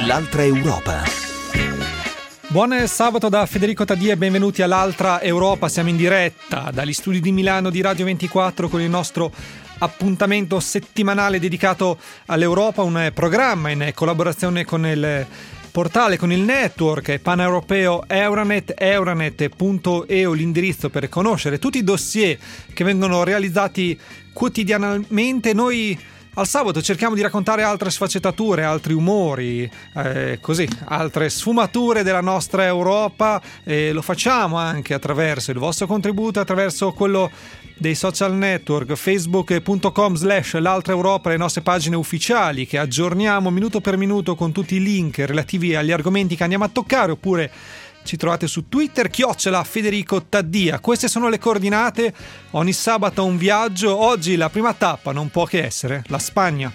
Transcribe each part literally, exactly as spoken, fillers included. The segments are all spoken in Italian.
L'altra Europa. Buon sabato da Federico Taddia e benvenuti all'Altra Europa. Siamo in diretta dagli studi di Milano di Radio ventiquattro con il nostro appuntamento settimanale dedicato all'Europa, un programma in collaborazione con il portale, con il network paneuropeo Euranet, euranet punto e u, l'indirizzo per conoscere tutti i dossier che vengono realizzati quotidianamente. Noi al sabato cerchiamo di raccontare altre sfaccettature, altri umori, eh, così, altre sfumature della nostra Europa, e lo facciamo anche attraverso il vostro contributo, attraverso quello dei social network, facebook punto com slash l'altra Europa, le nostre pagine ufficiali che aggiorniamo minuto per minuto con tutti i link relativi agli argomenti che andiamo a toccare, oppure ci trovate su Twitter, chiocciola Federico Taddia. Queste sono le coordinate. Ogni sabato un viaggio. Oggi la prima tappa non può che essere la Spagna.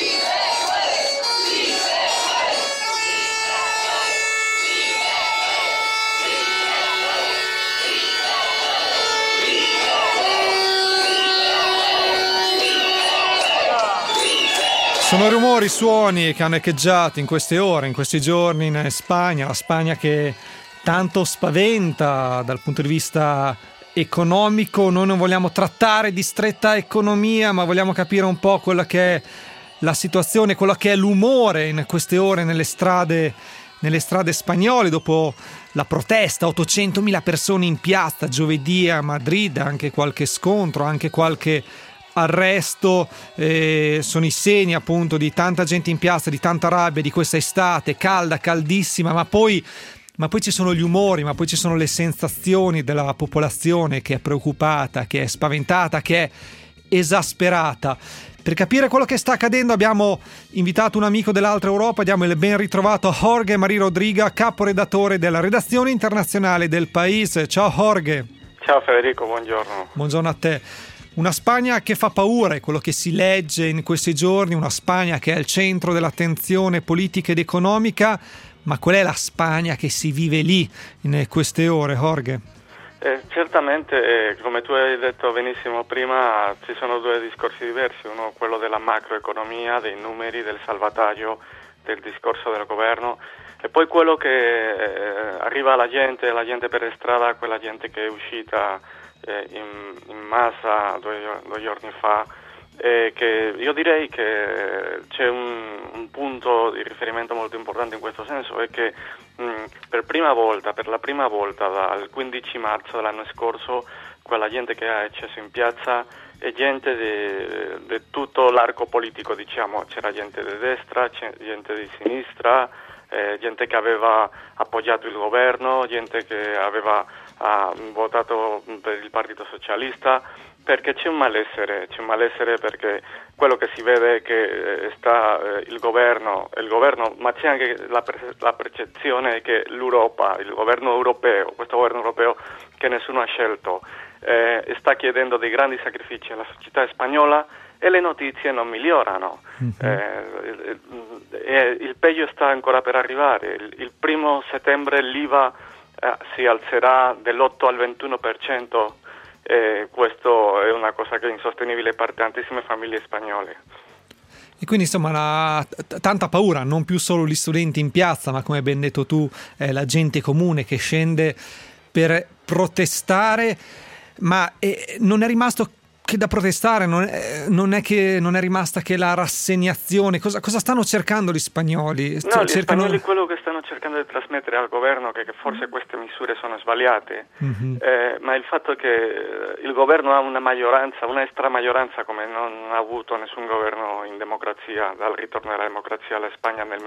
Sono rumori, suoni che hanno echeggiato in queste ore, in questi giorni in Spagna. La Spagna che tanto spaventa dal punto di vista economico. Noi non vogliamo trattare di stretta economia, ma vogliamo capire un po' quella che è la situazione, quello che è l'umore in queste ore nelle strade, nelle strade spagnole, dopo la protesta, ottocentomila persone in piazza giovedì a Madrid, anche qualche scontro, anche qualche arresto. Eh, sono i segni appunto di tanta gente in piazza, di tanta rabbia di questa estate calda, caldissima, ma poi Ma poi ci sono gli umori, ma poi ci sono le sensazioni della popolazione che è preoccupata, che è spaventata, che è esasperata. Per capire quello che sta accadendo abbiamo invitato un amico dell'Altra Europa, diamo il ben ritrovato a Jorge Marí Rodríguez, caporedattore della redazione internazionale del País. Ciao Jorge. Ciao Federico, buongiorno. Buongiorno a te. Una Spagna che fa paura, è quello che si legge in questi giorni, una Spagna che è al centro dell'attenzione politica ed economica. Ma qual è la Spagna che si vive lì in queste ore, Jorge? Eh, certamente, eh, come tu hai detto benissimo prima, ci sono due discorsi diversi, uno quello della macroeconomia, dei numeri, del salvataggio, del discorso del governo, e poi quello che eh, arriva alla gente, la gente per strada, quella gente che è uscita eh, in, in massa due, due giorni fa. Eh, che io direi che c'è un, un punto di riferimento molto importante in questo senso, è che mh, per prima volta, per la prima volta dal quindici marzo dell'anno scorso, quella gente che ha accesso in piazza è gente di tutto l'arco politico, diciamo. C'era gente di destra, c'è gente di sinistra, eh, gente che aveva appoggiato il governo, gente che aveva ha votato per il Partito Socialista, perché c'è un malessere, c'è un malessere perché quello che si vede è che sta eh, il governo, il governo, ma c'è anche la, per, la percezione che l'Europa, il governo europeo, questo governo europeo che nessuno ha scelto, eh, sta chiedendo dei grandi sacrifici alla società spagnola e le notizie non migliorano. Mm-hmm. Eh, il, il, il peggio sta ancora per arrivare. Il, il primo settembre l'I V A eh, si alzerà dell'otto al ventuno per cento. E questo è una cosa che è insostenibile per tantissime famiglie spagnole. E quindi insomma la, t- tanta paura, non più solo gli studenti in piazza, ma come ben detto tu, eh, la gente comune che scende per protestare. Ma eh, non è rimasto che da protestare, non è, non è che non è rimasta che la rassegnazione. Cosa, cosa stanno cercando gli spagnoli? No, gli cercano... spagnoli quello che stanno cercando di trasmettere al governo è che forse queste misure sono sbagliate, mm-hmm. eh, ma il fatto che il governo ha una maggioranza, una stramaggioranza come non ha avuto nessun governo in democrazia dal ritorno della democrazia alla Spagna nel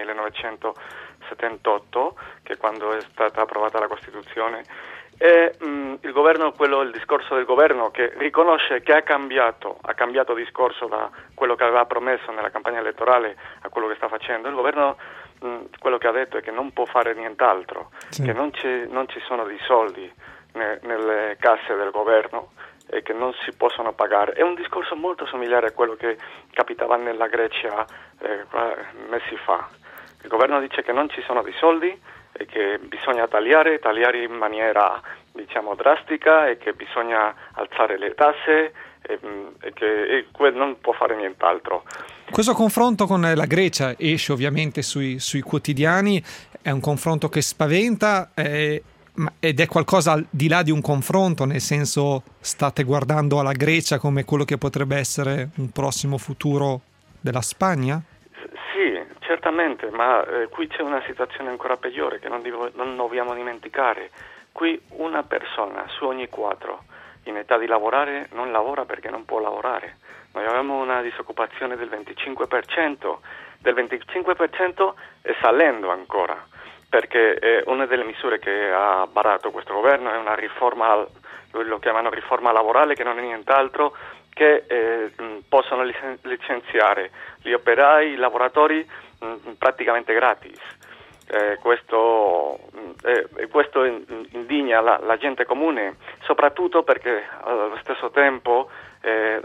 millenovecentosettantotto, che è quando è stata approvata la Costituzione. E mh, il governo, quello, il discorso del governo che riconosce che ha cambiato, ha cambiato discorso da quello che aveva promesso nella campagna elettorale a quello che sta facendo. Il governo mh, quello che ha detto è che non può fare nient'altro, sì. Che non, c'è, non ci sono dei soldi ne, nelle casse del governo e che non si possono pagare. È un discorso molto somigliare a quello che capitava nella Grecia eh, mesi fa. Il governo dice che non ci sono dei soldi e che bisogna tagliare, tagliare in maniera diciamo drastica e che bisogna alzare le tasse e, e che e non può fare nient'altro. Questo confronto con la Grecia esce ovviamente sui, sui quotidiani, è un confronto che spaventa eh, ed è qualcosa al di là di un confronto, nel senso state guardando alla Grecia come quello che potrebbe essere un prossimo futuro della Spagna? Sì, certamente, ma eh, qui c'è una situazione ancora peggiore che non, divo, non dobbiamo dimenticare. Qui una persona su ogni quattro in età di lavorare non lavora perché non può lavorare. Noi abbiamo una disoccupazione del venticinque per cento, del venticinque per cento e salendo ancora, perché eh, una delle misure che ha varato questo governo è una riforma, lo chiamano riforma laborale, che non è nient'altro che eh, possono licen- licenziare gli operai, i lavoratori mh, praticamente gratis. Eh, questo, eh, questo indigna la, la gente comune, soprattutto perché allo stesso tempo eh,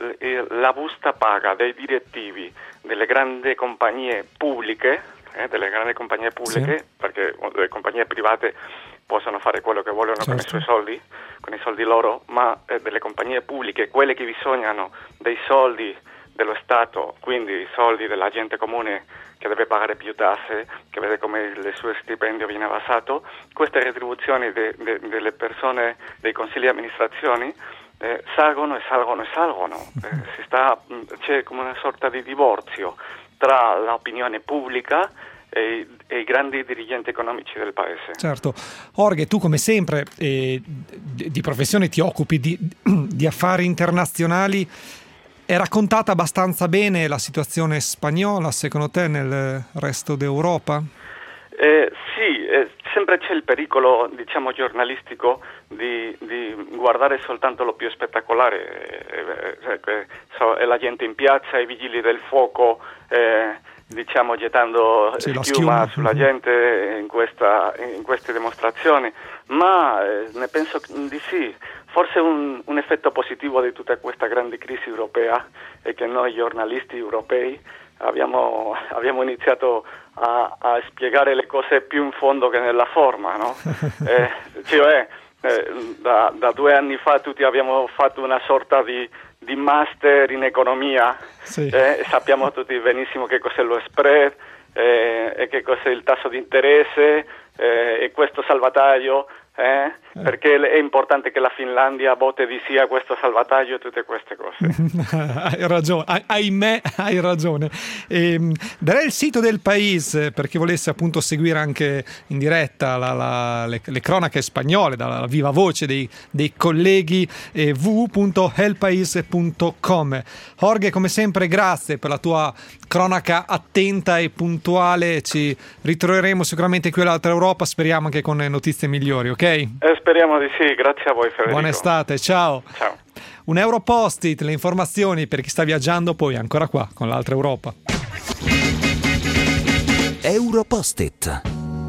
l- la busta paga dei direttivi delle grandi compagnie pubbliche, eh, delle grandi compagnie pubbliche, sì. Perché le compagnie private possono fare quello che vogliono, certo, con i suoi soldi, con i soldi loro, ma eh, delle compagnie pubbliche, quelle che bisognano dei soldi dello Stato, quindi i soldi della gente comune che deve pagare più tasse, che vede come il suo stipendio viene abbassato, queste retribuzioni de, de, delle persone, dei consigli di amministrazione, eh, salgono e salgono e salgono. Eh, si sta, c'è come una sorta di divorzio tra l'opinione pubblica e, e i grandi dirigenti economici del paese. Certo. Jorge, tu come sempre eh, di professione ti occupi di, di affari internazionali. È raccontata abbastanza bene la situazione spagnola, secondo te, nel resto d'Europa? Eh, sì, eh, sempre c'è il pericolo, diciamo, giornalistico di, di guardare soltanto lo più spettacolare, eh, eh, so, la gente in piazza, i vigili del fuoco, eh, diciamo, gettando sì, schiuma, schiuma sulla gente in, questa, in queste dimostrazioni, ma eh, ne penso di sì. Forse un, un effetto positivo di tutta questa grande crisi europea è che noi giornalisti europei abbiamo, abbiamo iniziato a, a spiegare le cose più in fondo che nella forma, no? eh, cioè, eh, da, da due anni fa tutti abbiamo fatto una sorta di, di master in economia, sì. eh, sappiamo tutti benissimo che cos'è lo spread eh, e che cos'è il tasso di interesse eh, e questo salvataggio. Eh? Perché è importante che la Finlandia voti di sì a questo salvataggio e tutte queste cose. Hai ragione, ah, ahimè hai ragione. E, darei il sito del País per chi volesse appunto seguire anche in diretta la, la, le, le cronache spagnole dalla viva voce dei, dei colleghi, eh, w w w punto el país punto com. Jorge, come sempre grazie per la tua cronaca attenta e puntuale, ci ritroveremo sicuramente qui all'Altra Europa, speriamo anche con notizie migliori, ok? Eh, speriamo di sì, grazie a voi Federico. Buona estate, ciao. Ciao. Un Europost-it, le informazioni per chi sta viaggiando poi ancora qua con l'Altra Europa. Europost-it.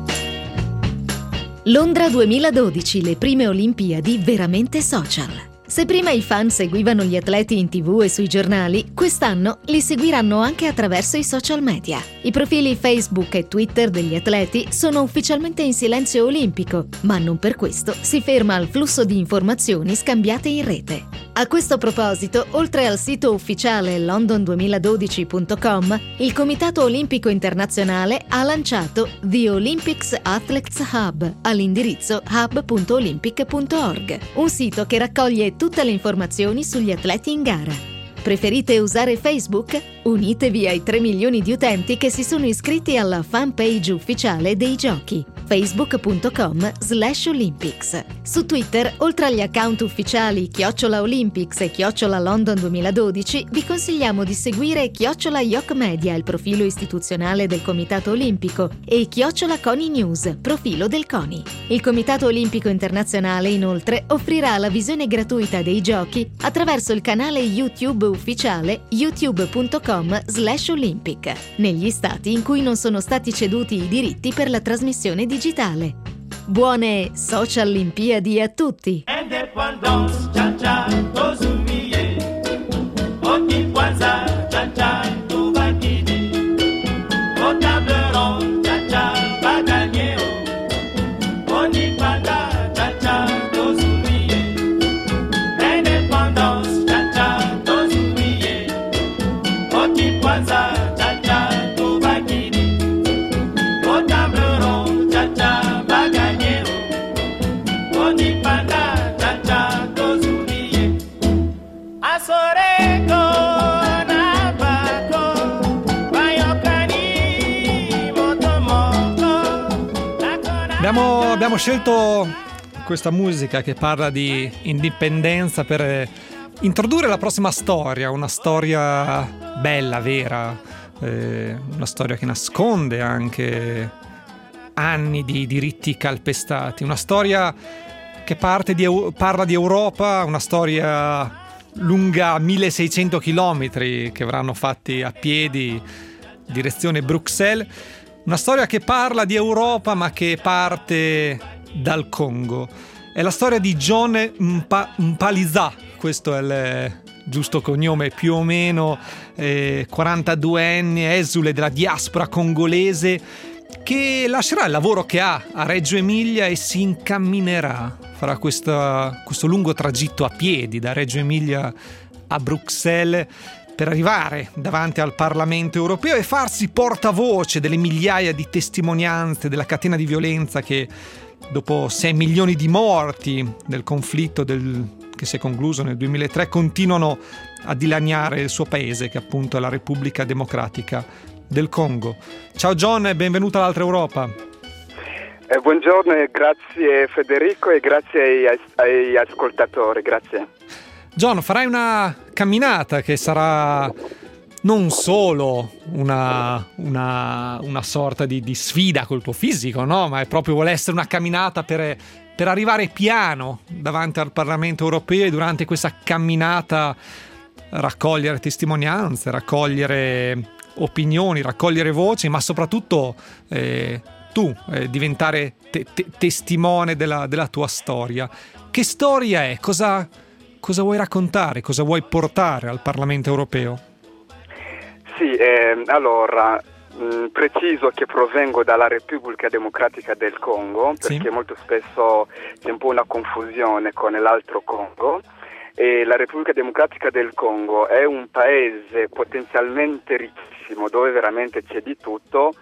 Londra duemiladodici, le prime Olimpiadi veramente social. Se prima i fan seguivano gli atleti in tivù e sui giornali, quest'anno li seguiranno anche attraverso i social media. I profili Facebook e Twitter degli atleti sono ufficialmente in silenzio olimpico, ma non per questo si ferma al flusso di informazioni scambiate in rete. A questo proposito, oltre al sito ufficiale london duemiladodici punto com, il Comitato Olimpico Internazionale ha lanciato The Olympics Athletes Hub all'indirizzo hub punto olympic punto org, un sito che raccoglie tutte le informazioni sugli atleti in gara. Preferite usare Facebook? Unitevi ai tre milioni di utenti che si sono iscritti alla fanpage ufficiale dei giochi, facebook punto com slash olympics. Su Twitter, oltre agli account ufficiali chiocciola Olympics e chiocciola London duemiladodici, vi consigliamo di seguire chiocciola Yoc Media, il profilo istituzionale del Comitato Olimpico, e chiocciola Coni News, profilo del CONI. Il Comitato Olimpico Internazionale, inoltre, offrirà la visione gratuita dei giochi attraverso il canale YouTube ufficiale youtube punto com slash olympic, negli stati in cui non sono stati ceduti i diritti per la trasmissione digitale. Buone social Olimpiadi a tutti! Indépendance, cha-cha. Abbiamo, abbiamo scelto questa musica che parla di indipendenza per introdurre la prossima storia, una storia bella, vera, eh, una storia che nasconde anche anni di diritti calpestati, una storia che parte di, parla di Europa, una storia lunga milleseicento chilometri che verranno fatti a piedi direzione Bruxelles. Una storia che parla di Europa ma che parte dal Congo. È la storia di John Mpa- Mpaliza, questo è il giusto cognome, più o meno eh, quarantaduenne, esule della diaspora congolese, che lascerà il lavoro che ha a Reggio Emilia e si incamminerà, farà questa, questo lungo tragitto a piedi da Reggio Emilia a Bruxelles per arrivare davanti al Parlamento europeo e farsi portavoce delle migliaia di testimonianze della catena di violenza che dopo sei milioni di morti del conflitto del, che si è concluso nel duemilatré continuano a dilaniare il suo paese, che appunto è la Repubblica Democratica del Congo. Ciao John e benvenuto all'Altra Europa. Eh, buongiorno e grazie Federico e grazie ai, ai ascoltatori, grazie. John, farai una camminata che sarà non solo una, una, una sorta di, di sfida col tuo fisico, no? Ma è proprio vuole essere una camminata per, per arrivare piano davanti al Parlamento europeo e durante questa camminata raccogliere testimonianze, raccogliere opinioni, raccogliere voci, ma soprattutto eh, tu eh, diventare te- te- testimone della, della tua storia. Che storia è? Cosa... Cosa vuoi raccontare? Cosa vuoi portare al Parlamento europeo? Sì, eh, allora, mh, preciso che provengo dalla Repubblica Democratica del Congo, perché sì. Molto spesso c'è un po' una confusione con l'altro Congo. E la Repubblica Democratica del Congo è un paese potenzialmente ricchissimo, dove veramente c'è di tutto.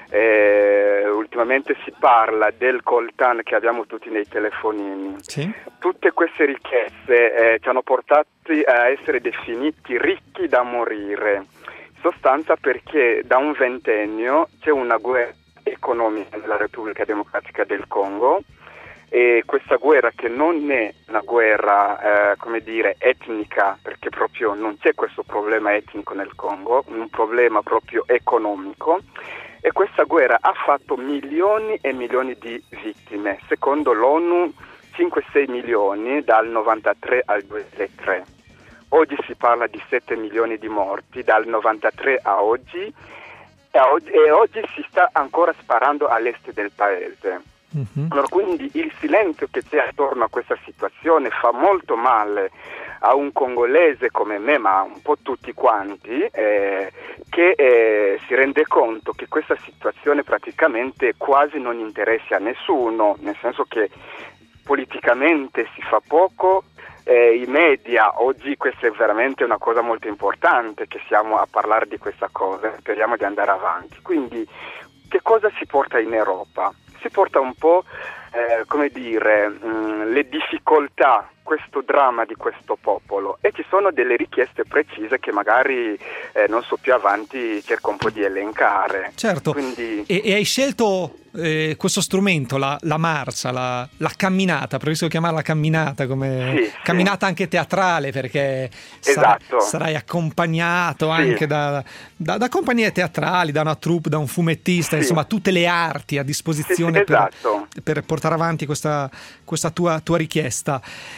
Eh, ultimamente si parla del coltan che abbiamo tutti nei telefonini. Sì. Tutte queste ricchezze eh, ci hanno portati a essere definiti ricchi da morire, in sostanza perché da un ventennio c'è una guerra economica nella Repubblica Democratica del Congo, e questa guerra, che non è una guerra eh, come dire etnica, perché proprio non c'è questo problema etnico nel Congo, un problema proprio economico. E questa guerra ha fatto milioni e milioni di vittime, secondo l'ONU cinque sei milioni dal novantatré al duemilatré. Oggi si parla di sette milioni di morti dal novantatré a oggi e oggi, e oggi si sta ancora sparando all'est del paese. Mm-hmm. Allora, quindi il silenzio che c'è attorno a questa situazione fa molto male a un congolese come me, ma un po' tutti quanti, eh, che eh, si rende conto che questa situazione praticamente quasi non interessa a nessuno, nel senso che politicamente si fa poco, eh, i media, oggi questa è veramente una cosa molto importante, che siamo a parlare di questa cosa, speriamo di andare avanti. Quindi che cosa si porta in Europa? Si porta un po', eh, come dire, mh, le difficoltà, questo dramma di questo popolo, e ci sono delle richieste precise che magari, eh, non so, più avanti cerco un po' di elencare. Certo, Quindi... e, e hai scelto eh, questo strumento, la, la marcia, la, la camminata, preferisco chiamarla camminata, come sì, camminata sì. Anche teatrale, perché esatto. sarai, sarai accompagnato sì. anche da, da, da compagnie teatrali, da una troupe, da un fumettista, sì. insomma tutte le arti a disposizione sì, sì, esatto. per, per portare avanti questa, questa tua, tua richiesta.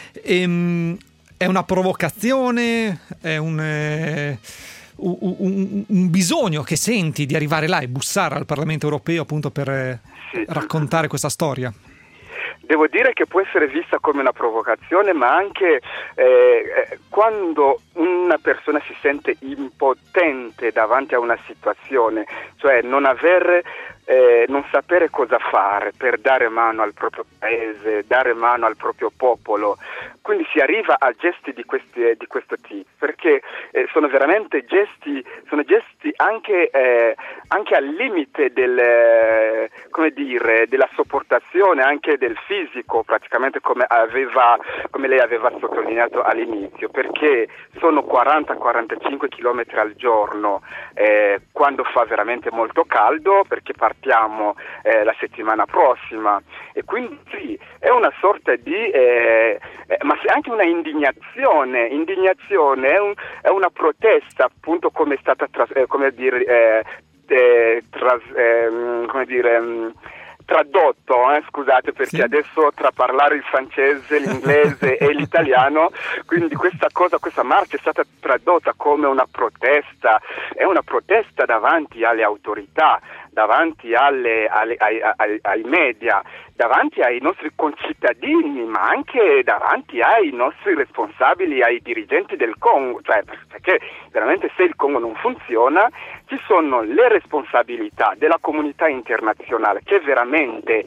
Ehm, è una provocazione, è un, eh, un, un, un bisogno che senti di arrivare là e bussare al Parlamento europeo appunto per eh, sì. raccontare questa storia? Devo dire che può essere vista come una provocazione, ma anche eh, quando una persona si sente impotente davanti a una situazione, cioè non aver eh, non sapere cosa fare per dare mano al proprio paese, dare mano al proprio popolo. Quindi si arriva a gesti di, questi, di questo tipo, perché eh, sono veramente gesti, sono gesti anche, eh, anche al limite del, eh, come dire, della sopportazione, anche del fisico, praticamente come, aveva, come lei aveva sottolineato all'inizio, perché sono quaranta quarantacinque chilometri al giorno eh, quando fa veramente molto caldo, perché partiamo eh, la settimana prossima, e quindi sì, è una sorta di eh, eh, ma c'è anche una indignazione, indignazione è, un, è una protesta, appunto, come è stata tras- eh, come dire eh, eh, tras- eh, come dire mh, tradotto, eh, scusate, perché sì. Adesso tra parlare il francese, l'inglese e l'italiano, quindi questa cosa, questa marcia è stata tradotta come una protesta, è una protesta davanti alle autorità, davanti alle, alle, ai, ai, ai media, davanti ai nostri concittadini, ma anche davanti ai nostri responsabili, ai dirigenti del Congo, cioè perché veramente se il Congo non funziona ci sono le responsabilità della comunità internazionale, che veramente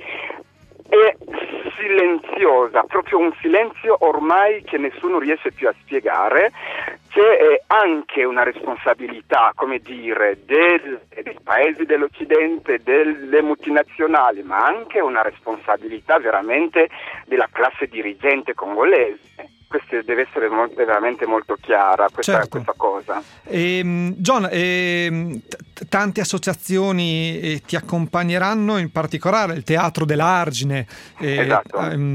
è silenziosa, proprio un silenzio ormai che nessuno riesce più a spiegare. C'è anche una responsabilità, come dire, del, dei paesi dell'Occidente, delle multinazionali, ma anche una responsabilità veramente della classe dirigente congolese. Questo deve essere molto, veramente molto chiara, questa, certo. questa cosa. E, John, e, t- tante associazioni eh, ti accompagneranno, in particolare il Teatro dell'Argine, eh, esatto.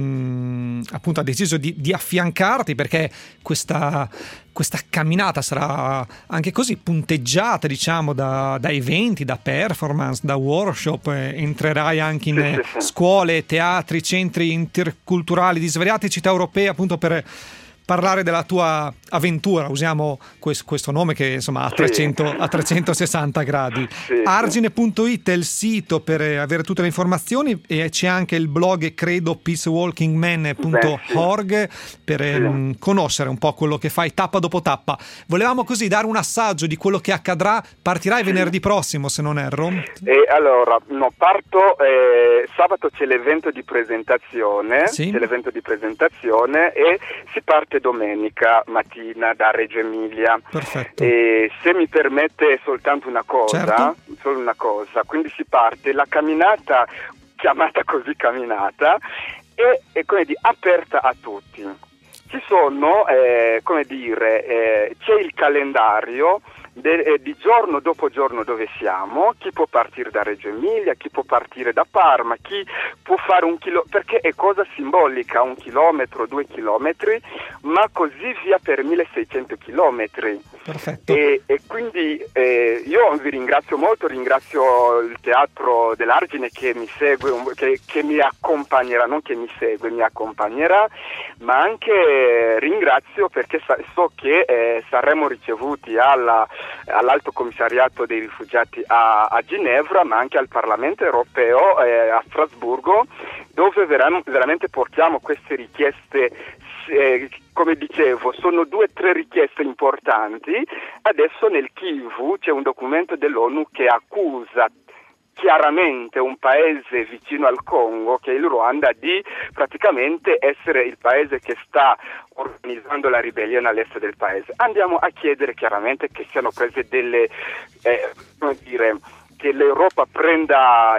ehm, appunto ha deciso di, di affiancarti, perché questa, questa camminata sarà anche così punteggiata, diciamo, da, da eventi, da performance, da workshop, eh, entrerai anche in sì, sì, sì. scuole, teatri, centri interculturali di svariate città europee, appunto per parlare della tua avventura, usiamo questo, questo nome che insomma ha, sì. trecento, a trecentosessanta gradi. Sì, Argine punto it è il sito per avere tutte le informazioni, e c'è anche il blog credo peace walking man punto org per sì. ehm, conoscere un po' quello che fai tappa dopo tappa. Volevamo così dare un assaggio di quello che accadrà. Partirai sì. venerdì prossimo, se non erro. E allora, no, parto eh, sabato c'è l'evento di presentazione, sì. c'è l'evento di presentazione e si parte domenica mattina da Reggio Emilia. Perfetto. E se mi permette soltanto una cosa, certo. solo una cosa, quindi si parte la camminata, chiamata così camminata, e è come dire aperta a tutti. Ci sono, eh, come dire, eh, c'è il calendario De, eh, di giorno dopo giorno dove siamo, chi può partire da Reggio Emilia, chi può partire da Parma, chi può fare un chilometro, perché è cosa simbolica, un chilometro, due chilometri, ma così via per milleseicento chilometri. Perfetto. E, e quindi eh, io vi ringrazio molto, ringrazio il Teatro dell'Argine che mi segue, che, che mi accompagnerà, non che mi segue, mi accompagnerà, ma anche ringrazio perché sa, so che eh, saremo ricevuti alla all'Alto Commissariato dei Rifugiati a, a Ginevra, ma anche al Parlamento Europeo eh, a Strasburgo, dove veram- veramente portiamo queste richieste. Eh, come dicevo, sono due o tre richieste importanti. Adesso nel Kivu c'è un documento dell'ONU che accusa chiaramente un paese vicino al Congo, che è il Ruanda, di praticamente essere il paese che sta organizzando la ribellione all'est del paese. Andiamo a chiedere chiaramente che siano prese delle, eh, come dire, che l'Europa prenda,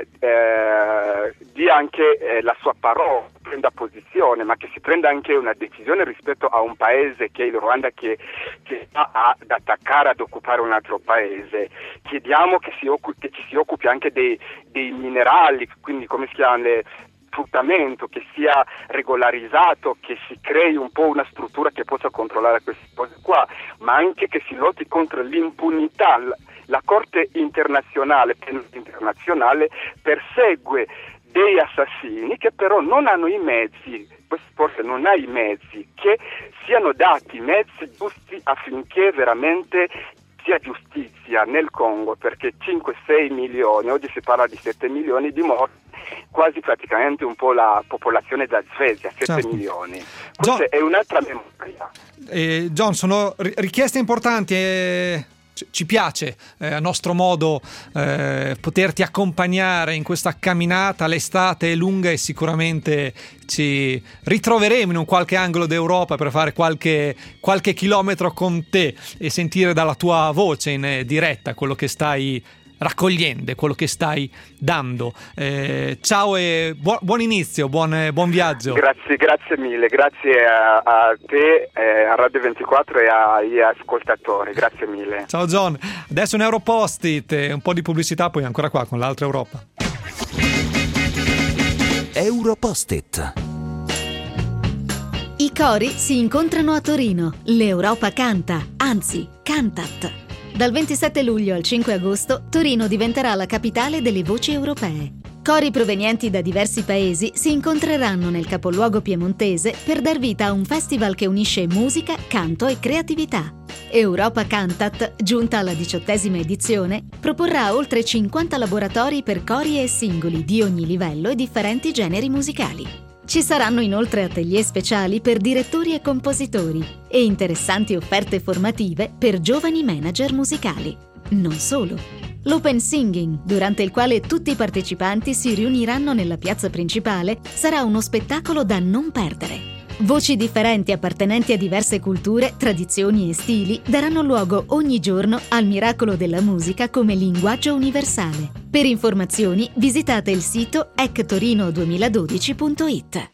eh, dia anche eh, la sua parola, prenda posizione, ma che si prenda anche una decisione rispetto a un paese che è il Ruanda, che, che sta ad attaccare, ad occupare un altro paese. Chiediamo che, si occupi, che ci si occupi anche dei, dei minerali, quindi come si chiama, le, sfruttamento, che sia regolarizzato, che si crei un po' una struttura che possa controllare queste cose qua, ma anche che si lotti contro l'impunità. La Corte internazionale, penale internazionale, persegue dei assassini che però non hanno i mezzi, questa forse non ha i mezzi, che siano dati i mezzi giusti affinché veramente sia giustizia nel Congo, perché cinque sei milioni, oggi si parla di sette milioni di morti, quasi praticamente un po' la popolazione da Svezia, sette certo. milioni. Questa John, è un'altra memoria. Eh, John, sono richieste importanti. Eh... ci piace eh, a nostro modo eh, poterti accompagnare in questa camminata. L'estate è lunga e sicuramente ci ritroveremo in un qualche angolo d'Europa per fare qualche, qualche chilometro con te e sentire dalla tua voce in eh, diretta quello che stai raccogliendo, quello che stai dando. Eh, ciao e buon, buon inizio, buon, buon viaggio. Grazie, grazie mille, grazie a, a te, eh, a Radio ventiquattro e agli ascoltatori, grazie mille. Ciao John, adesso un Europost-it, un po' di pubblicità, poi ancora qua con l'altra Europa. Europost-it. I cori si incontrano a Torino. L'Europa canta, anzi, cantat. Dal ventisette luglio al cinque agosto, Torino diventerà la capitale delle voci europee. Cori provenienti da diversi paesi si incontreranno nel capoluogo piemontese per dar vita a un festival che unisce musica, canto e creatività. Europa Cantat, giunta alla diciottesima edizione, proporrà oltre cinquanta laboratori per cori e singoli di ogni livello e differenti generi musicali. Ci saranno inoltre atelier speciali per direttori e compositori e interessanti offerte formative per giovani manager musicali. Non solo. L'Open Singing, durante il quale tutti i partecipanti si riuniranno nella piazza principale, sarà uno spettacolo da non perdere. Voci differenti appartenenti a diverse culture, tradizioni e stili daranno luogo ogni giorno al miracolo della musica come linguaggio universale. Per informazioni visitate il sito e c torino duemiladodici punto it.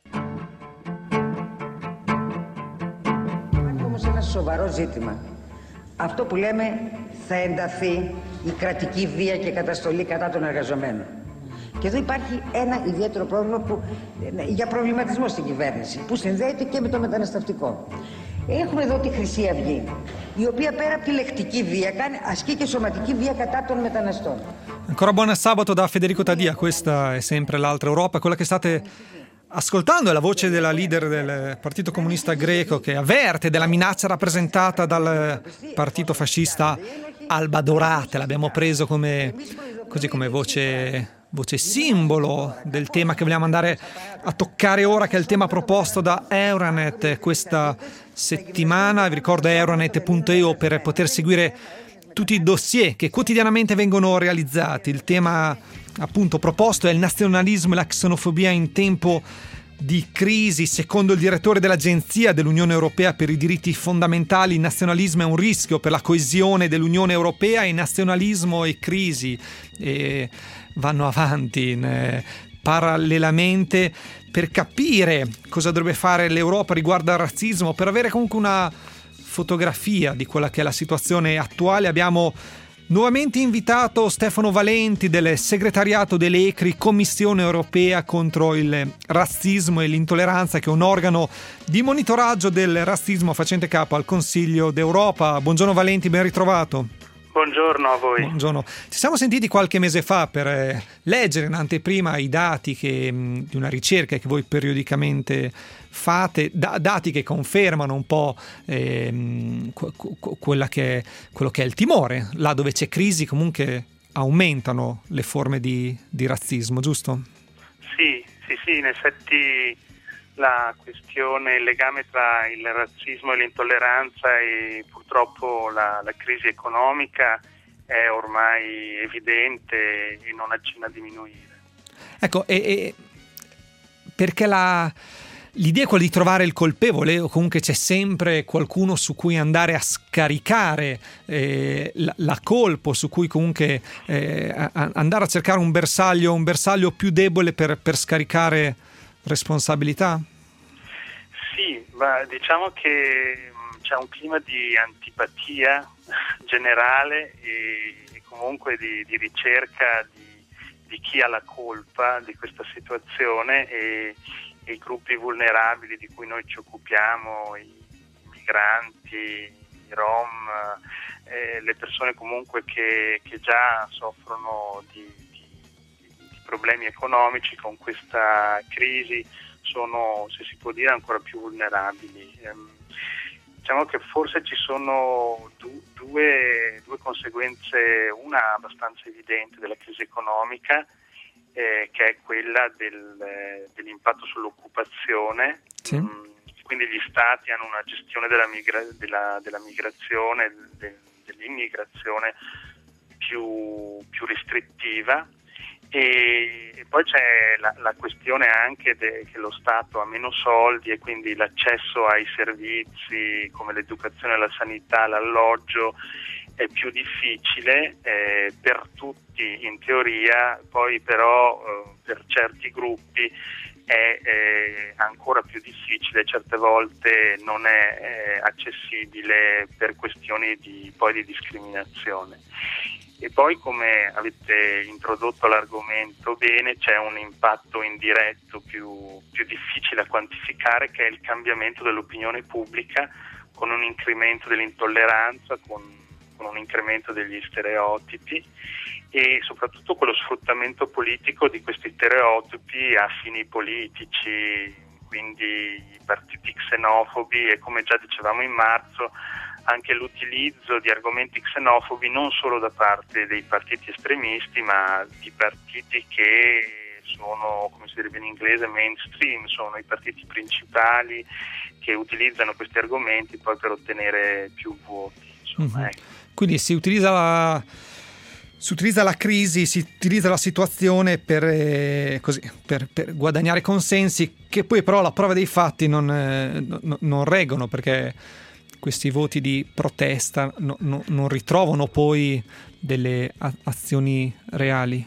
Υπάρχει όμως ένα σοβαρό ζήτημα. Αυτό που λέμε θα ενταθεί η κρατική βία και καταστολή κατά των εργαζομένων. Και εδώ υπάρχει ένα ιδιαίτερο πρόβλημα που, για προβληματισμό στην κυβέρνηση, που συνδέεται και με το μεταναστευτικό. Έχουμε εδώ τη Χρυσή Αυγή, η οποία πέρα από τη λεκτική βία κάνει, ασκεί και σωματική βία κατά των μεταναστών. Ancora buon sabato da Federico Tadia, questa è sempre l'altra Europa, quella che state ascoltando è la voce della leader del Partito Comunista Greco che avverte della minaccia rappresentata dal partito fascista Alba Dorate. L'abbiamo preso come, così come voce... voce simbolo del tema che vogliamo andare a toccare ora, che è il tema proposto da Euranet questa settimana. Vi ricordo euranet punto e u per poter seguire tutti i dossier che quotidianamente vengono realizzati. Il tema appunto proposto è il nazionalismo e la xenofobia in tempo di crisi. Secondo il direttore dell'Agenzia dell'Unione Europea per i diritti fondamentali, il nazionalismo è un rischio per la coesione dell'Unione Europea e nazionalismo e crisi e vanno avanti eh, parallelamente. Per capire cosa dovrebbe fare l'Europa riguardo al razzismo, per avere comunque una fotografia di quella che è la situazione attuale, abbiamo nuovamente invitato Stefano Valenti del segretariato dell'E C R I, Commissione Europea contro il razzismo e l'intolleranza, che è un organo di monitoraggio del razzismo facente capo al Consiglio d'Europa. Buongiorno Valenti, ben ritrovato. Buongiorno a voi. Buongiorno. Ci siamo sentiti qualche mese fa per eh, leggere in anteprima i dati che, mh, di una ricerca che voi periodicamente fate, da, dati che confermano un po' eh, que- que- quella che è, quello che è il timore. Là dove c'è crisi comunque aumentano le forme di, di razzismo, giusto? Sì, sì, sì, in effetti la questione, il legame tra il razzismo e l'intolleranza e purtroppo la, la crisi economica è ormai evidente e non accenna a diminuire. Ecco, e, e perché la, l'idea è quella di trovare il colpevole, o comunque c'è sempre qualcuno su cui andare a scaricare eh, la, la colpa, su cui comunque eh, a, andare a cercare un bersaglio, un bersaglio più debole per, per scaricare responsabilità? Sì, ma diciamo che c'è un clima di antipatia generale e, e comunque di, di ricerca di, di chi ha la colpa di questa situazione e, e i gruppi vulnerabili di cui noi ci occupiamo, i migranti, i rom, eh, le persone comunque che, che già soffrono di, di, di problemi economici con questa crisi sono, se si può dire, ancora più vulnerabili. Ehm, diciamo che forse ci sono du- due, due conseguenze, una abbastanza evidente della crisi economica, eh, che è quella del, eh, dell'impatto sull'occupazione. Sì. Mm, quindi gli stati hanno una gestione della, migra- della, della migrazione, del, dell'immigrazione più, più restrittiva. E, e poi c'è la, la questione anche de, che lo Stato ha meno soldi e quindi l'accesso ai servizi come l'educazione, la sanità, l'alloggio è più difficile eh, per tutti in teoria, poi però eh, per certi gruppi è eh, ancora più difficile, certe volte non è eh, accessibile per questioni di, poi di discriminazione. E poi, come avete introdotto l'argomento bene, c'è un impatto indiretto più, più difficile a quantificare, che è il cambiamento dell'opinione pubblica, con un incremento dell'intolleranza, con, con un incremento degli stereotipi e soprattutto con lo sfruttamento politico di questi stereotipi a fini politici, quindi i partiti xenofobi e, come già dicevamo in marzo, anche l'utilizzo di argomenti xenofobi non solo da parte dei partiti estremisti, ma di partiti che sono, come si direbbe in inglese, mainstream, sono i partiti principali che utilizzano questi argomenti poi per ottenere più voti. Insomma, mm-hmm. ecco. Quindi si utilizza la, si utilizza la crisi, si utilizza la situazione per, eh, così, per, per guadagnare consensi che poi però alla prova dei fatti non, eh, no, non reggono, perché questi voti di protesta no, no, non ritrovano poi delle azioni reali.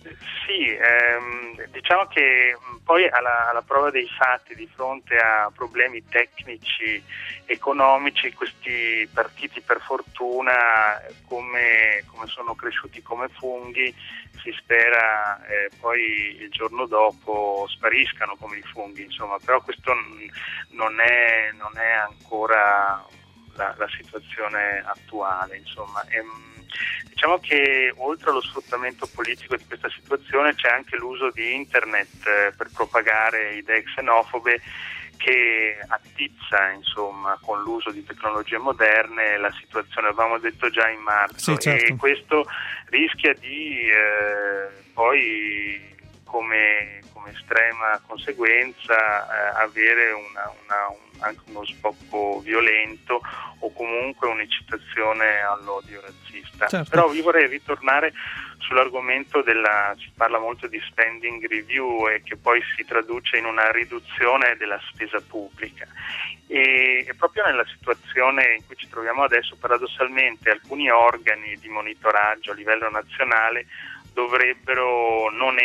Sì, ehm, diciamo che poi alla, alla prova dei fatti, di fronte a problemi tecnici, economici, questi partiti per fortuna, come, come sono cresciuti come funghi, si spera eh, poi il giorno dopo spariscano come i funghi, insomma, però questo non è, non è ancora La, la situazione attuale, insomma. E, diciamo che oltre allo sfruttamento politico di questa situazione c'è anche l'uso di internet eh, per propagare idee xenofobe, che attizza, insomma, con l'uso di tecnologie moderne la situazione, avevamo detto già in marzo. Sì, certo. E questo rischia di eh, poi come, come estrema conseguenza eh, avere una, una, un, anche uno sbocco violento o comunque un'incitazione all'odio razzista. Certo. Però vi vorrei ritornare sull'argomento della, si parla molto di spending review e che poi si traduce in una riduzione della spesa pubblica. E, e proprio nella situazione in cui ci troviamo adesso, paradossalmente alcuni organi di monitoraggio a livello nazionale dovrebbero non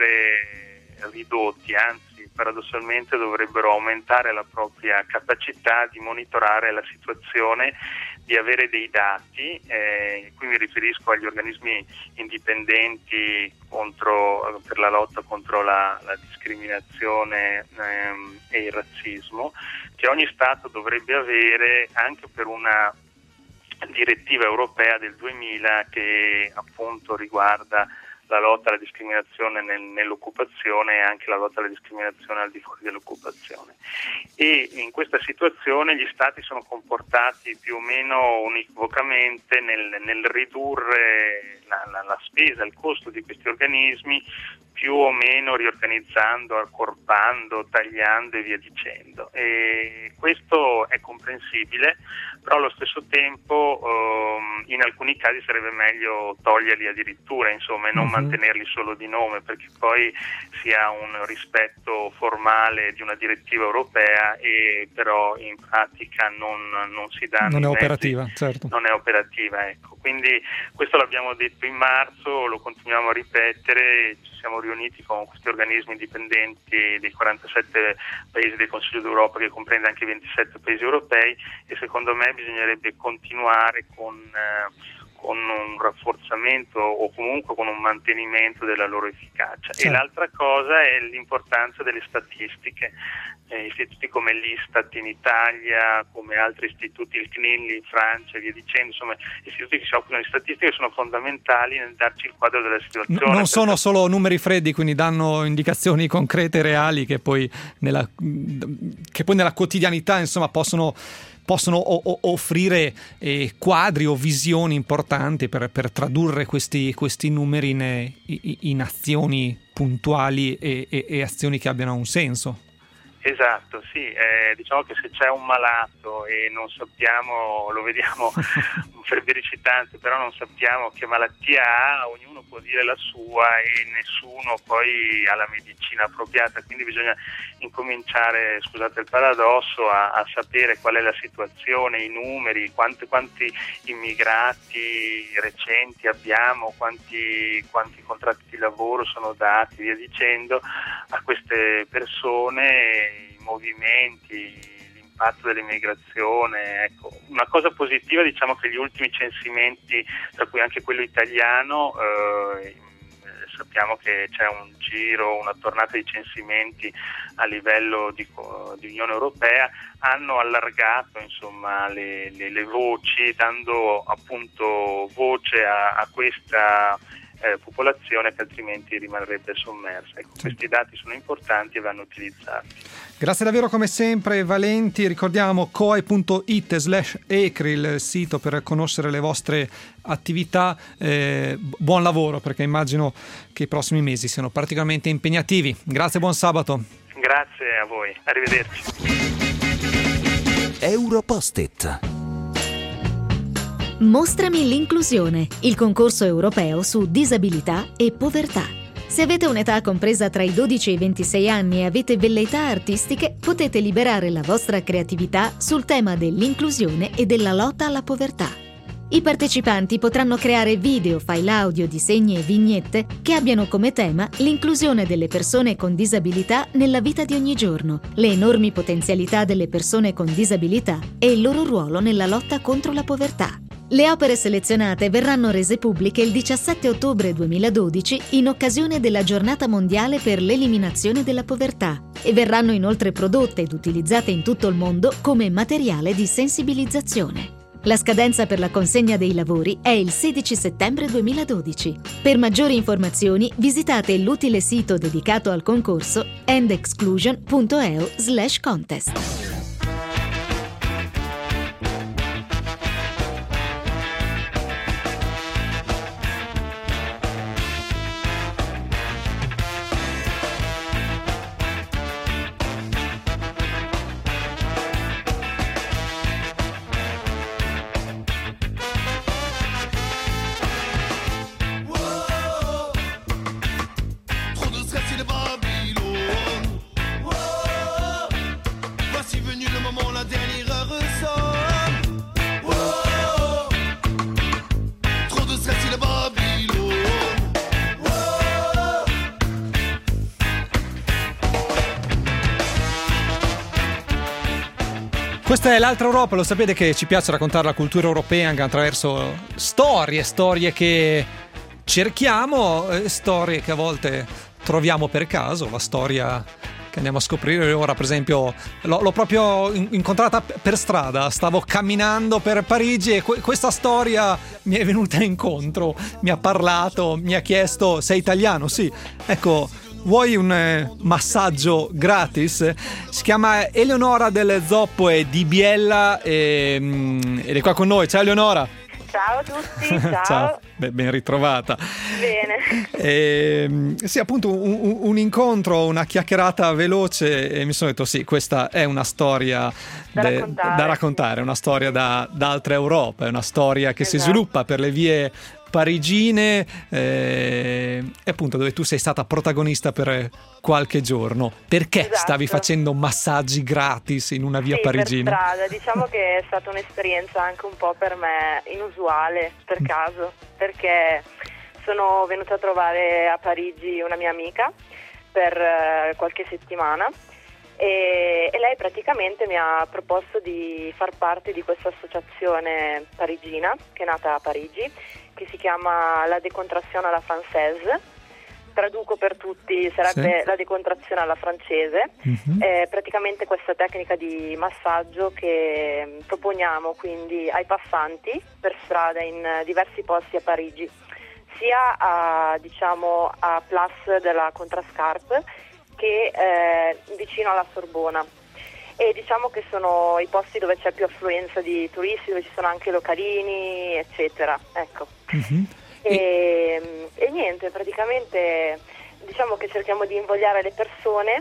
essere ridotti, anzi paradossalmente dovrebbero aumentare la propria capacità di monitorare la situazione, di avere dei dati, eh, qui mi riferisco agli organismi indipendenti contro, per la lotta contro la, la discriminazione ehm, e il razzismo, che ogni Stato dovrebbe avere anche per una direttiva europea del duemila che appunto riguarda la lotta alla discriminazione nel, nell'occupazione e anche la lotta alla discriminazione al di fuori dell'occupazione. E in questa situazione gli Stati sono comportati più o meno univocamente nel, nel ridurre la, la, la spesa, il costo di questi organismi, più o meno riorganizzando, accorpando, tagliando e via dicendo. E questo è comprensibile, però allo stesso tempo um, in alcuni casi sarebbe meglio toglierli addirittura, insomma, e non uh-huh. mantenerli solo di nome, perché poi si ha un rispetto formale di una direttiva europea e però in pratica non, non si dà. Non è mezzi, operativa, certo. Non è operativa, ecco. Quindi questo l'abbiamo detto in marzo, lo continuiamo a ripetere, ci siamo riuniti con questi organismi indipendenti dei quarantasette paesi del Consiglio d'Europa, che comprende anche ventisette paesi europei, e secondo me bisognerebbe continuare con, eh, con un rafforzamento o comunque con un mantenimento della loro efficacia. Sì. E l'altra cosa è l'importanza delle statistiche. Eh, istituti come l'Istat in Italia, come altri istituti, il C N I L in Francia e via dicendo, insomma istituti che si occupano di statistiche sono fondamentali nel darci il quadro della situazione. Non sono solo numeri freddi, quindi danno indicazioni concrete e reali che poi nella, che poi nella quotidianità, insomma, possono possono o- o- offrire eh, quadri o visioni importanti per, per tradurre questi, questi numeri in, in azioni puntuali e, e, e azioni che abbiano un senso. Esatto, sì, eh, diciamo che se c'è un malato e non sappiamo, lo vediamo un febbricitante, però non sappiamo che malattia ha, ognuno può dire la sua e nessuno poi ha la medicina appropriata, quindi bisogna incominciare, scusate il paradosso, a, a sapere qual è la situazione, i numeri, quanti, quanti immigrati recenti abbiamo, quanti, quanti contratti di lavoro sono dati, via dicendo, a queste persone, i movimenti, l'impatto dell'immigrazione. Ecco, una cosa positiva, diciamo che gli ultimi censimenti, tra cui anche quello italiano, eh, sappiamo che c'è un giro, una tornata di censimenti a livello di, di Unione Europea, hanno allargato insomma le, le, le voci, dando appunto voce a, a questa Eh, popolazione che altrimenti rimarrebbe sommersa. Ecco, sì. Questi dati sono importanti e vanno utilizzati. Grazie davvero come sempre Valenti, ricordiamo coe punto it slash ecri il sito per conoscere le vostre attività. Eh, buon lavoro, perché immagino che i prossimi mesi siano particolarmente impegnativi. Grazie, buon sabato. Grazie a voi, arrivederci. Europost-it. Mostrami l'inclusione, il concorso europeo su disabilità e povertà. Se avete un'età compresa tra i dodici e i ventisei anni e avete velleità artistiche, potete liberare la vostra creatività sul tema dell'inclusione e della lotta alla povertà. I partecipanti potranno creare video, file audio, disegni e vignette che abbiano come tema l'inclusione delle persone con disabilità nella vita di ogni giorno, le enormi potenzialità delle persone con disabilità e il loro ruolo nella lotta contro la povertà. Le opere selezionate verranno rese pubbliche il diciassette ottobre duemiladodici in occasione della Giornata Mondiale per l'Eliminazione della Povertà e verranno inoltre prodotte ed utilizzate in tutto il mondo come materiale di sensibilizzazione. La scadenza per la consegna dei lavori è il sedici settembre duemiladodici. Per maggiori informazioni visitate l'utile sito dedicato al concorso endexclusion punto e u slash contest. Questa è l'altra Europa, lo sapete che ci piace raccontare la cultura europea anche attraverso storie, storie che cerchiamo, storie che a volte troviamo per caso, la storia che andiamo a scoprire. Ora per esempio l'ho, l'ho proprio incontrata per strada, stavo camminando per Parigi e que- questa storia mi è venuta incontro, mi ha parlato, mi ha chiesto: sei italiano? Sì. Ecco, vuoi un eh, massaggio gratis? Si chiama Eleonora del Zoppo, è di Biella e, mm, ed è qua con noi. Ciao Eleonora. Ciao a tutti, ciao. Ciao. Beh, ben ritrovata. Bene. E, sì, appunto un, un incontro, una chiacchierata veloce e mi sono detto sì, questa è una storia da, de, raccontare. da raccontare, una storia da, da altra Europa, è una storia che esatto. si sviluppa per le vie parigine eh, e appunto dove tu sei stata protagonista per qualche giorno. Perché esatto. stavi facendo massaggi gratis in una via sì, parigina? Per strada, diciamo che è stata un'esperienza anche un po' per me inusuale, per caso, perché sono venuta a trovare a Parigi una mia amica per uh, qualche settimana e, e lei praticamente mi ha proposto di far parte di questa associazione parigina che è nata a Parigi, che si chiama la décontraction à la française. Traduco per tutti, sarebbe sì. la decontrazione alla francese. Uh-huh. È praticamente questa tecnica di massaggio che proponiamo quindi ai passanti per strada in diversi posti a Parigi, sia a, diciamo, a Place de la Contrescarpe che eh, vicino alla Sorbona. E diciamo che sono i posti dove c'è più affluenza di turisti, dove ci sono anche localini, eccetera. Ecco. Uh-huh. E, e niente, praticamente diciamo che cerchiamo di invogliare le persone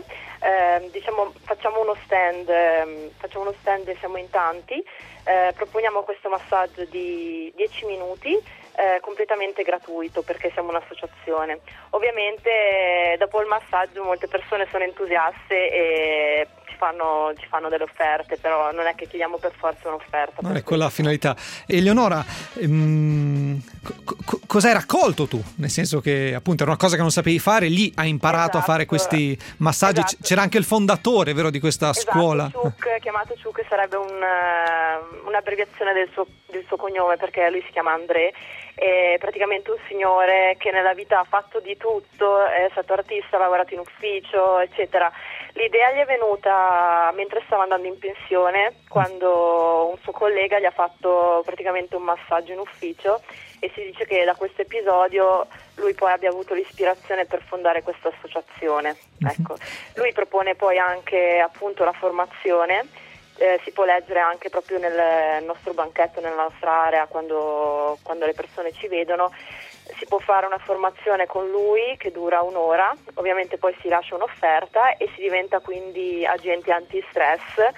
eh, diciamo facciamo uno stand, eh, facciamo uno stand e siamo in tanti, eh, proponiamo questo massaggio di dieci minuti, eh, completamente gratuito perché siamo un'associazione. Ovviamente eh, dopo il massaggio molte persone sono entusiaste e ci fanno, ci fanno delle offerte, però non è che chiediamo per forza un'offerta. Non è quella la finalità. Eleonora, ehm, co- cosa hai raccolto tu? Nel senso che appunto era una cosa che non sapevi fare, lì hai imparato esatto. a fare questi massaggi. Esatto. C'era anche il fondatore, vero, di questa esatto, scuola? Ciuc, chiamato Ciuc, sarebbe un, uh, un'abbreviazione del suo, del suo cognome, perché lui si chiama André. È praticamente un signore che nella vita ha fatto di tutto, è stato artista, ha lavorato in ufficio, eccetera. L'idea gli è venuta mentre stava andando in pensione, quando un suo collega gli ha fatto praticamente un massaggio in ufficio, e si dice che da questo episodio lui poi abbia avuto l'ispirazione per fondare questa associazione. Ecco. Lui propone poi anche appunto la formazione. Eh, si può leggere anche proprio nel nostro banchetto, nella nostra area, quando, quando le persone ci vedono. Si può fare una formazione con lui che dura un'ora, ovviamente poi si lascia un'offerta e si diventa quindi agenti anti-stress,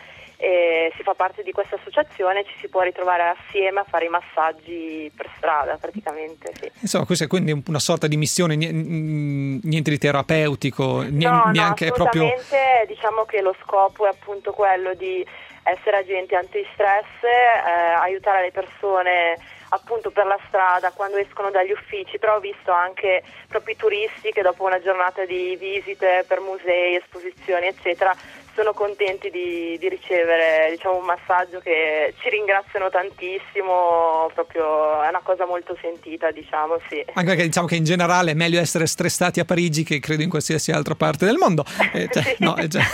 e si fa parte di questa associazione, ci si può ritrovare assieme a fare i massaggi per strada praticamente, sì. Insomma, questa è quindi una sorta di missione, niente di terapeutico, no, neanche no, proprio... assolutamente, diciamo che lo scopo è appunto quello di essere agenti anti-stress, eh, aiutare le persone appunto per la strada quando escono dagli uffici, però ho visto anche proprio i turisti che dopo una giornata di visite per musei, esposizioni eccetera sono contenti di, di ricevere, diciamo, un massaggio che ci ringraziano tantissimo, proprio è una cosa molto sentita, diciamo, sì. Anche perché diciamo che in generale è meglio essere stressati a Parigi che credo in qualsiasi altra parte del mondo. Eh, cioè, sì. no, eh, cioè...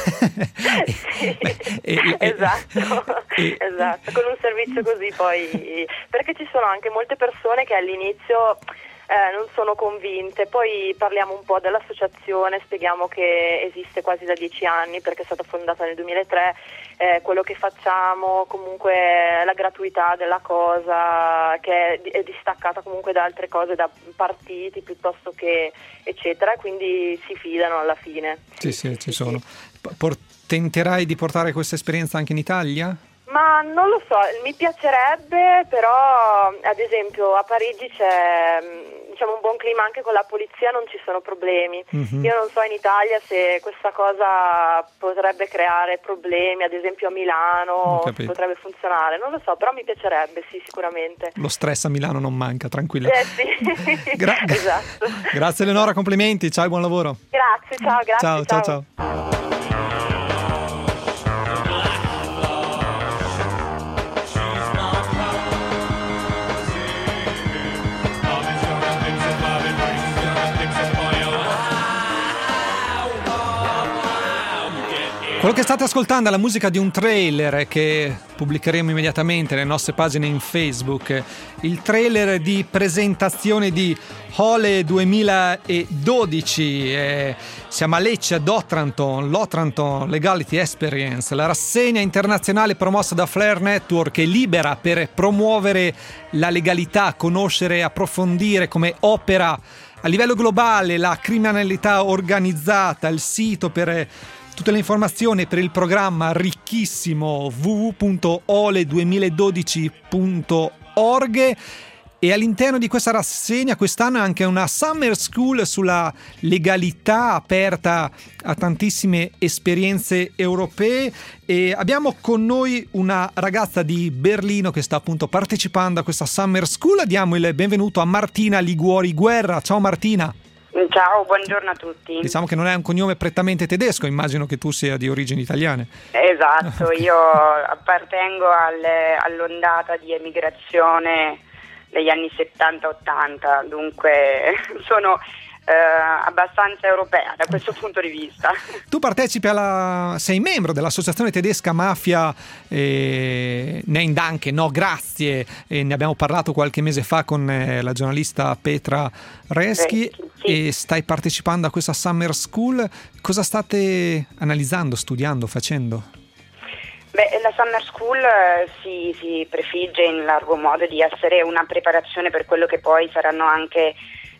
sì. Beh, e, esatto, e, esatto, con un servizio così poi, perché ci sono anche molte persone che all'inizio Eh, non sono convinte, poi parliamo un po' dell'associazione, spieghiamo che esiste quasi da dieci anni perché è stata fondata nel duemilatré, eh, quello che facciamo, comunque la gratuità della cosa che è, è distaccata comunque da altre cose, da partiti piuttosto che eccetera, quindi si fidano alla fine. Sì, sì, ci sono. Por- tenterai di portare questa esperienza anche in Italia? Ma non lo so, mi piacerebbe, però ad esempio a Parigi c'è, diciamo, un buon clima anche con la polizia, non ci sono problemi. Mm-hmm. Io non so in Italia se questa cosa potrebbe creare problemi, ad esempio a Milano potrebbe funzionare, non lo so, però mi piacerebbe, sì, sicuramente. Lo stress a Milano non manca, tranquilla. Eh sì, Gra- esatto. Grazie Eleonora, complimenti, ciao e buon lavoro. Grazie, ciao, grazie. Ciao, ciao, ciao. ciao. Quello che state ascoltando è la musica di un trailer che pubblicheremo immediatamente nelle nostre pagine in Facebook. Il trailer di presentazione di Hole duemiladodici. Eh, siamo a Lecce, ad Otranto, l'Otranto Legality Experience, la rassegna internazionale promossa da Flare Network, che è libera per promuovere la legalità, conoscere e approfondire come opera a livello globale la criminalità organizzata. Il sito per tutte le informazioni per il programma ricchissimo w w w punto ole duemiladodici punto org, e all'interno di questa rassegna quest'anno è anche una Summer School sulla legalità aperta a tantissime esperienze europee, e abbiamo con noi una ragazza di Berlino che sta appunto partecipando a questa Summer School. Diamo il benvenuto a Martina Liguori Guerra. Ciao Martina. Ciao, buongiorno a tutti. Diciamo che non è un cognome prettamente tedesco, immagino che tu sia di origini italiane. Esatto, okay. Io appartengo alle, all'ondata di emigrazione degli anni settanta ottanta, dunque sono eh, abbastanza europea da questo punto di vista. Tu partecipi alla, sei membro dell'associazione tedesca Mafia eh, Nein Danke, no grazie, e ne abbiamo parlato qualche mese fa con eh, la giornalista Petra Reschi, sì. E stai partecipando a questa Summer School. Cosa state analizzando, studiando, facendo? Beh, la Summer School eh, si, si prefigge in largo modo di essere una preparazione per quello che poi saranno anche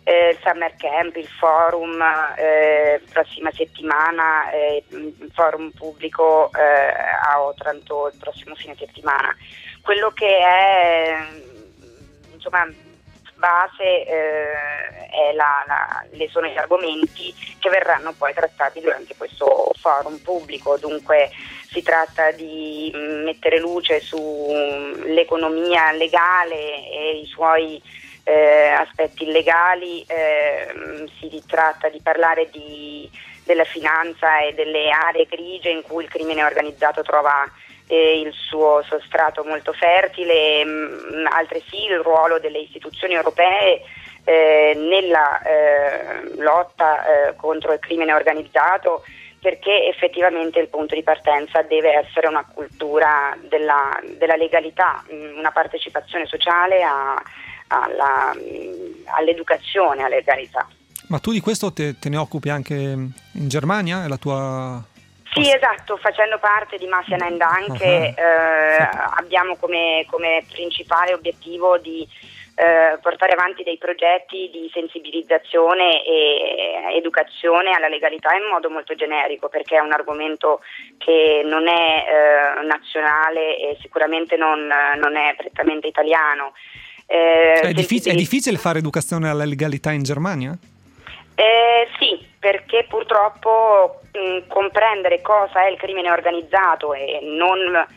eh, il Summer Camp, il forum, eh, prossima settimana, eh, il forum pubblico eh, a Otranto il prossimo fine settimana. Quello che è, insomma, base eh, è la, la, le sono gli argomenti che verranno poi trattati durante questo forum pubblico. Dunque si tratta di mettere luce sull'economia legale e i suoi eh, aspetti illegali, eh, si tratta di parlare di, della finanza e delle aree grigie in cui il crimine organizzato trova eh, il suo sostrato molto fertile, mh, altresì il ruolo delle istituzioni europee eh, nella eh, lotta eh, contro il crimine organizzato, perché effettivamente il punto di partenza deve essere una cultura della, della legalità, una partecipazione sociale a, alla, all'educazione alla legalità. Ma tu di questo te, te ne occupi anche in Germania? È la tua... Sì, esatto, facendo parte di Mafia Nendanke uh-huh. eh, abbiamo come, come principale obiettivo di eh, portare avanti dei progetti di sensibilizzazione e educazione alla legalità in modo molto generico, perché è un argomento che non è eh, nazionale e sicuramente non, non è prettamente italiano. Eh, è, difficile, è difficile fare educazione alla legalità in Germania? Eh, sì, perché purtroppo mh, comprendere cosa è il crimine organizzato e non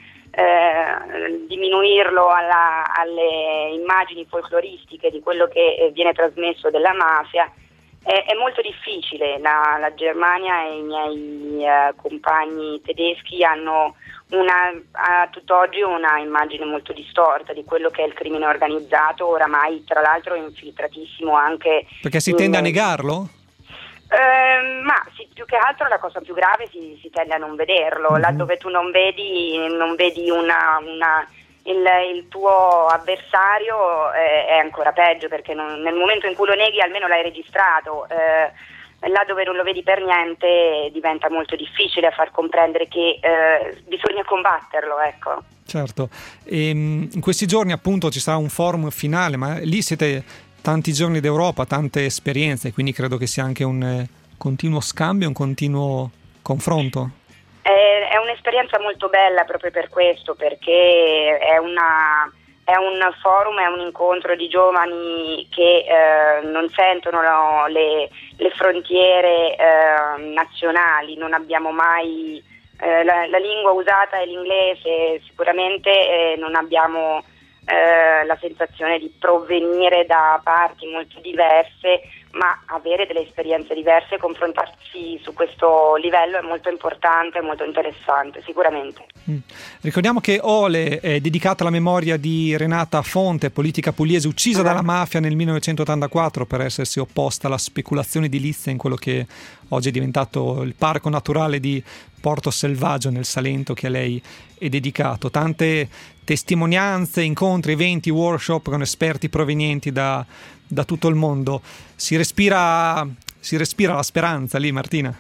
eh, diminuirlo alla, alle immagini folcloristiche di quello che eh, viene trasmesso della mafia è, è molto difficile. La, la Germania e i miei eh, compagni tedeschi hanno una, a tutt'oggi una immagine molto distorta di quello che è il crimine organizzato, oramai tra l'altro infiltratissimo anche... Perché si tende in... a negarlo? Eh, ma sì, più che altro la cosa più grave si, si tende a non vederlo, mm-hmm. laddove tu non vedi, non vedi una, una, il, il tuo avversario eh, è ancora peggio, perché non, nel momento in cui lo neghi almeno l'hai registrato. Eh, là dove non lo vedi per niente diventa molto difficile a far comprendere che eh, bisogna combatterlo, ecco. Certo, e, in questi giorni appunto ci sarà un forum finale, ma lì siete tanti giorni d'Europa, tante esperienze, quindi credo che sia anche un eh, continuo scambio, un continuo confronto. È, è un'esperienza molto bella proprio per questo, perché è una... È un forum, è un incontro di giovani che eh, non sentono no, le, le frontiere eh, nazionali, non abbiamo mai, eh, la, la lingua usata è l'inglese, sicuramente eh, non abbiamo eh, la sensazione di provenire da parti molto diverse, ma avere delle esperienze diverse e confrontarsi su questo livello è molto importante, molto interessante, sicuramente. Mm. Ricordiamo che Ole è dedicata alla memoria di Renata Fonte, politica pugliese uccisa dalla mafia nel millenovecentottantaquattro per essersi opposta alla speculazione edilizia in quello che oggi è diventato il parco naturale di Porto Selvaggio nel Salento, che a lei è dedicato. Tante testimonianze, incontri, eventi, workshop con esperti provenienti da, da tutto il mondo. Si respira, si respira la speranza lì, Martina?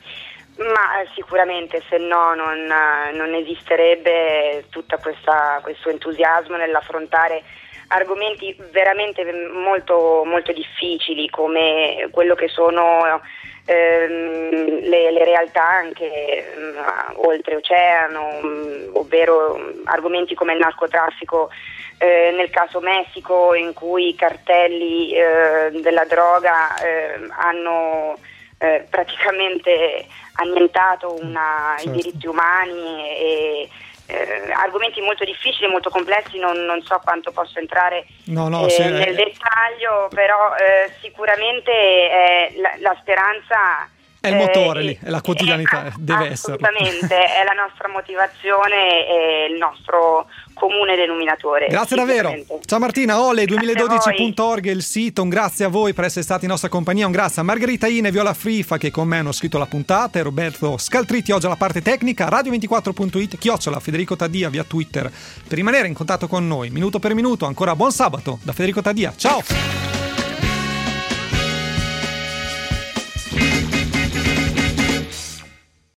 Ma sicuramente, se no non, non esisterebbe tutto questo entusiasmo nell'affrontare argomenti veramente molto, molto difficili come quello che sono ehm, le, le realtà anche um, oltreoceano, um, ovvero argomenti come il narcotraffico eh, nel caso Messico, in cui i cartelli eh, della droga eh, hanno eh, praticamente annientato una, certo. i diritti umani e eh, argomenti molto difficili, molto complessi, non, non so quanto posso entrare no, no, eh, se... nel dettaglio, però eh, sicuramente eh, la, la speranza è il motore eh, lì, è la quotidianità, è, deve essere. Assolutamente, è la nostra motivazione e il nostro comune denominatore. Grazie davvero. Ciao Martina, Ole duemiladodici punto org è il sito, un grazie a voi per essere stati in nostra compagnia, un grazie a Margherita Ine e Viola Frifa che con me hanno scritto la puntata, e Roberto Scaltritti oggi alla parte tecnica, radio ventiquattro punto it, chiocciola Federico Taddia via Twitter per rimanere in contatto con noi minuto per minuto. Ancora buon sabato da Federico Taddia, ciao!